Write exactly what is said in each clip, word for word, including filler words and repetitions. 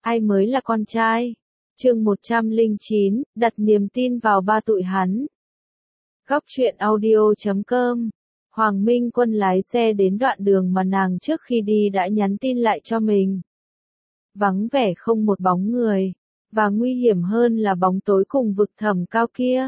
Ai mới là con trai? Chương một trăm lẻ chín, đặt niềm tin vào ba tụi hắn. Góc truyện audio chấm com. Hoàng Minh Quân lái xe đến đoạn đường mà nàng trước khi đi đã nhắn tin lại cho mình. Vắng vẻ không một bóng người, và nguy hiểm hơn là bóng tối cùng vực thẳm cao kia.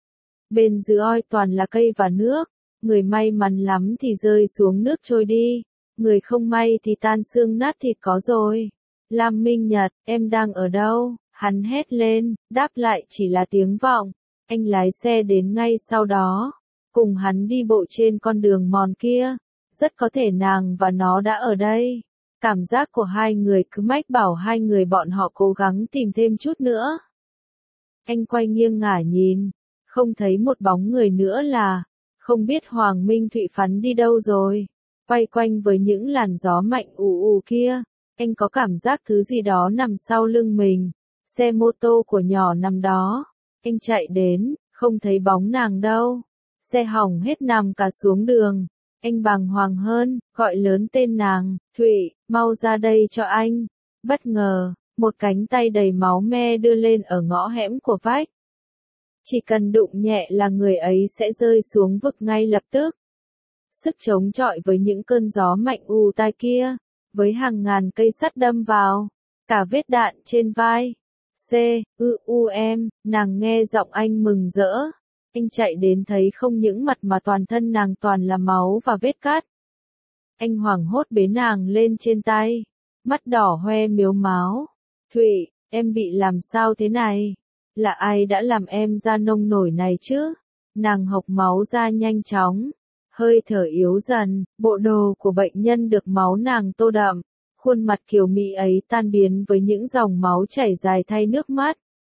Bên dưới oi toàn là cây và nước, người may mắn lắm thì rơi xuống nước trôi đi, người không may thì tan xương nát thịt có rồi. Lam Minh Nhật, em đang ở đâu? Hắn hét lên, đáp lại chỉ là tiếng vọng. Anh lái xe đến ngay sau đó, cùng hắn đi bộ trên con đường mòn kia. Rất có thể nàng và nó đã ở đây. Cảm giác của hai người cứ mách bảo hai người bọn họ cố gắng tìm thêm chút nữa. Anh quay nghiêng ngả nhìn, không thấy một bóng người nữa là, không biết Hoàng Minh Thụy Phắn đi đâu rồi. Quay quanh với những làn gió mạnh ù ù kia, anh có cảm giác thứ gì đó nằm sau lưng mình. Xe mô tô của nhỏ nằm đó. Anh chạy đến, không thấy bóng nàng đâu. Xe hỏng hết nằm cả xuống đường. Anh bàng hoàng hơn, gọi lớn tên nàng, Thụy, mau ra đây cho anh. Bất ngờ, một cánh tay đầy máu me đưa lên ở ngõ hẻm của vách. Chỉ cần đụng nhẹ là người ấy sẽ rơi xuống vực ngay lập tức. Sức chống chọi với những cơn gió mạnh ù tai kia, với hàng ngàn cây sắt đâm vào, cả vết đạn trên vai. C, ư, u em, nàng nghe giọng anh mừng rỡ. Anh chạy đến thấy không những mặt mà toàn thân nàng toàn là máu và vết cắt. Anh hoảng hốt bế nàng lên trên tay, mắt đỏ hoe mếu máo. Thụy, em bị làm sao thế này? Là ai đã làm em ra nông nổi này chứ? Nàng hộc máu ra nhanh chóng, hơi thở yếu dần, bộ đồ của bệnh nhân được máu nàng tô đậm. Khuôn mặt kiều mỹ ấy tan biến với những dòng máu chảy dài thay nước mắt.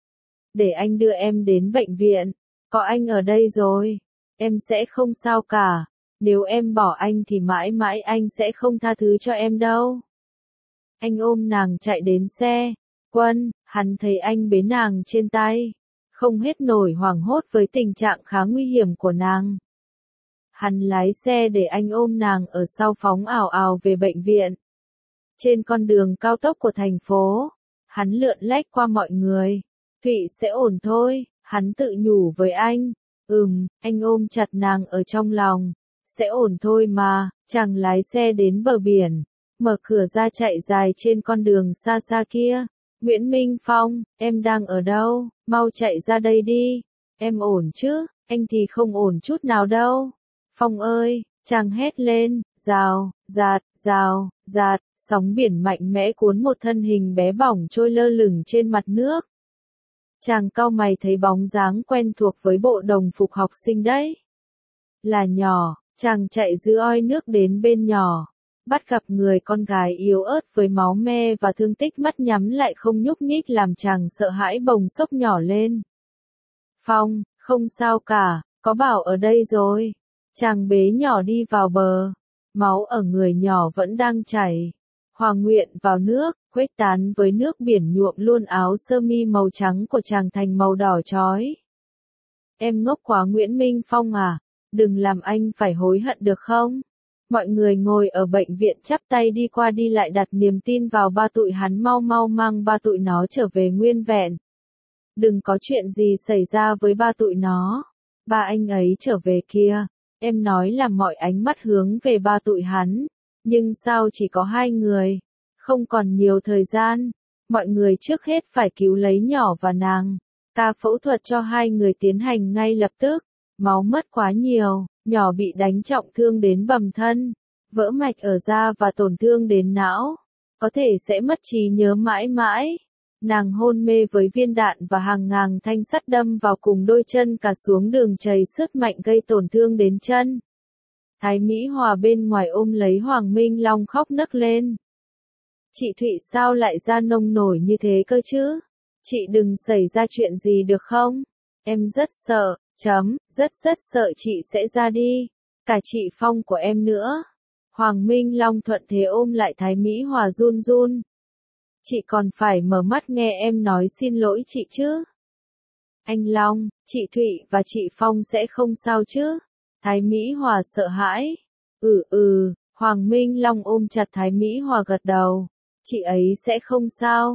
Để anh đưa em đến bệnh viện, có anh ở đây rồi, em sẽ không sao cả, nếu em bỏ anh thì mãi mãi anh sẽ không tha thứ cho em đâu. Anh ôm nàng chạy đến xe, Quân, hắn thấy anh bế nàng trên tay, không hết nổi hoảng hốt với tình trạng khá nguy hiểm của nàng. Hắn lái xe để anh ôm nàng ở sau phóng ào ào về bệnh viện. Trên con đường cao tốc của thành phố, hắn lượn lách qua mọi người. Thụy sẽ ổn thôi, hắn tự nhủ với anh. Ừm, anh ôm chặt nàng ở trong lòng. Sẽ ổn thôi mà. Chàng lái xe đến bờ biển, mở cửa ra chạy dài trên con đường xa xa kia. Nguyễn Minh Phong, em đang ở đâu? Mau chạy ra đây đi. Em ổn chứ? Anh thì không ổn chút nào đâu. Phong ơi, chàng hét lên, rào, rạt, rào, rạt. Sóng biển mạnh mẽ cuốn một thân hình bé bỏng trôi lơ lửng trên mặt nước. Chàng cau mày thấy bóng dáng quen thuộc với bộ đồng phục học sinh đấy. Là nhỏ, chàng chạy giữa oi nước đến bên nhỏ. Bắt gặp người con gái yếu ớt với máu me và thương tích mắt nhắm lại không nhúc nhích làm chàng sợ hãi bồng xốc nhỏ lên. Phong, không sao cả, có bảo ở đây rồi. Chàng bế nhỏ đi vào bờ. Máu ở người nhỏ vẫn đang chảy. Hòa nguyện vào nước, khuếch tán với nước biển nhuộm luôn áo sơ mi màu trắng của chàng thành màu đỏ chói. Em ngốc quá Nguyễn Minh Phong à, đừng làm anh phải hối hận được không? Mọi người ngồi ở bệnh viện chắp tay đi qua đi lại đặt niềm tin vào ba tụi hắn mau mau mang ba tụi nó trở về nguyên vẹn. Đừng có chuyện gì xảy ra với ba tụi nó. Ba anh ấy trở về kia, em nói là mọi ánh mắt hướng về ba tụi hắn. Nhưng sao chỉ có hai người? Không còn nhiều thời gian. Mọi người trước hết phải cứu lấy nhỏ và nàng. Ca phẫu thuật cho hai người tiến hành ngay lập tức. Máu mất quá nhiều, nhỏ bị đánh trọng thương đến bầm thân, vỡ mạch ở da và tổn thương đến não. Có thể sẽ mất trí nhớ mãi mãi. Nàng hôn mê với viên đạn và hàng ngàn thanh sắt đâm vào cùng đôi chân cả xuống đường chảy xước mạnh gây tổn thương đến chân. Thái Mỹ Hòa bên ngoài ôm lấy Hoàng Minh Long khóc nấc lên. Chị Thụy sao lại ra nông nổi như thế cơ chứ? Chị đừng xảy ra chuyện gì được không? Em rất sợ, chấm, rất rất sợ chị sẽ ra đi. Cả chị Phong của em nữa. Hoàng Minh Long thuận thế ôm lại Thái Mỹ Hòa run run. Chị còn phải mở mắt nghe em nói xin lỗi chị chứ. Anh Long, chị Thụy và chị Phong sẽ không sao chứ? Thái Mỹ Hòa sợ hãi. Ừ ừ, Hoàng Minh Long ôm chặt Thái Mỹ Hòa gật đầu. Chị ấy sẽ không sao.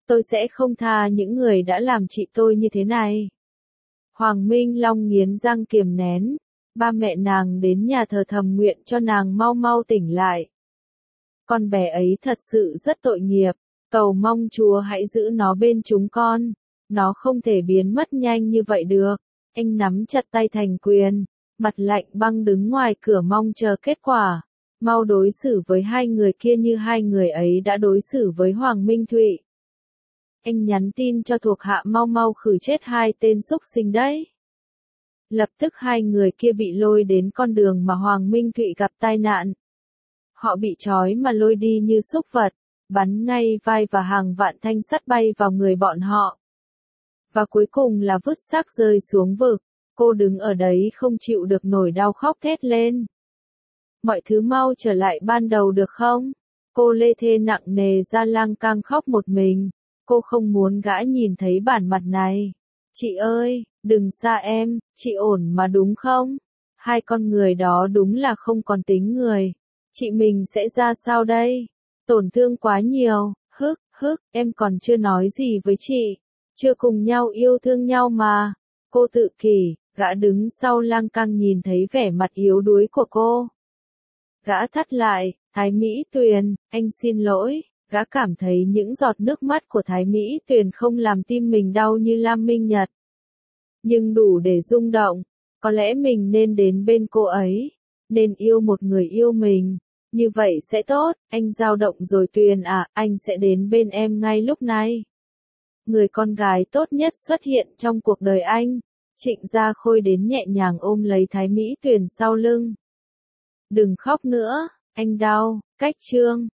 Tôi sẽ không tha những người đã làm chị tôi như thế này. Hoàng Minh Long nghiến răng kiềm nén. Ba mẹ nàng đến nhà thờ thầm nguyện cho nàng mau mau tỉnh lại. Con bé ấy thật sự rất tội nghiệp. Cầu mong Chúa hãy giữ nó bên chúng con. Nó không thể biến mất nhanh như vậy được. Anh nắm chặt tay thành quyền. Mặt lạnh băng đứng ngoài cửa mong chờ kết quả. Mau đối xử với hai người kia như hai người ấy đã đối xử với Hoàng Minh Thụy. Anh nhắn tin cho thuộc hạ mau mau khử chết hai tên xúc sinh đấy. Lập tức hai người kia bị lôi đến con đường mà Hoàng Minh Thụy gặp tai nạn. Họ bị trói mà lôi đi như súc vật, bắn ngay vai và hàng vạn thanh sắt bay vào người bọn họ. Và cuối cùng là vứt xác rơi xuống vực. Cô đứng ở đấy không chịu được nổi đau khóc thét lên. Mọi thứ mau trở lại ban đầu được không? Cô lê thê nặng nề ra lang cang khóc một mình. Cô không muốn gã nhìn thấy bản mặt này. Chị ơi, đừng xa em, chị ổn mà đúng không? Hai con người đó đúng là không còn tính người. Chị mình sẽ ra sao đây? Tổn thương quá nhiều, hức, hức, em còn chưa nói gì với chị. Chưa cùng nhau yêu thương nhau mà. Cô tự kỷ, gã đứng sau lang cang nhìn thấy vẻ mặt yếu đuối của cô. Gã thắt lại, Thái Mỹ Tuyền, anh xin lỗi. Gã cảm thấy những giọt nước mắt của Thái Mỹ Tuyền không làm tim mình đau như Lam Minh Nhật. Nhưng đủ để rung động. Có lẽ mình nên đến bên cô ấy. Nên yêu một người yêu mình. Như vậy sẽ tốt, anh dao động rồi Tuyền à, anh sẽ đến bên em ngay lúc này. Người con gái tốt nhất xuất hiện trong cuộc đời anh. Trịnh Gia Khôi đến nhẹ nhàng ôm lấy Thái Mỹ Tuyền sau lưng. Đừng khóc nữa, anh đau, cách chương.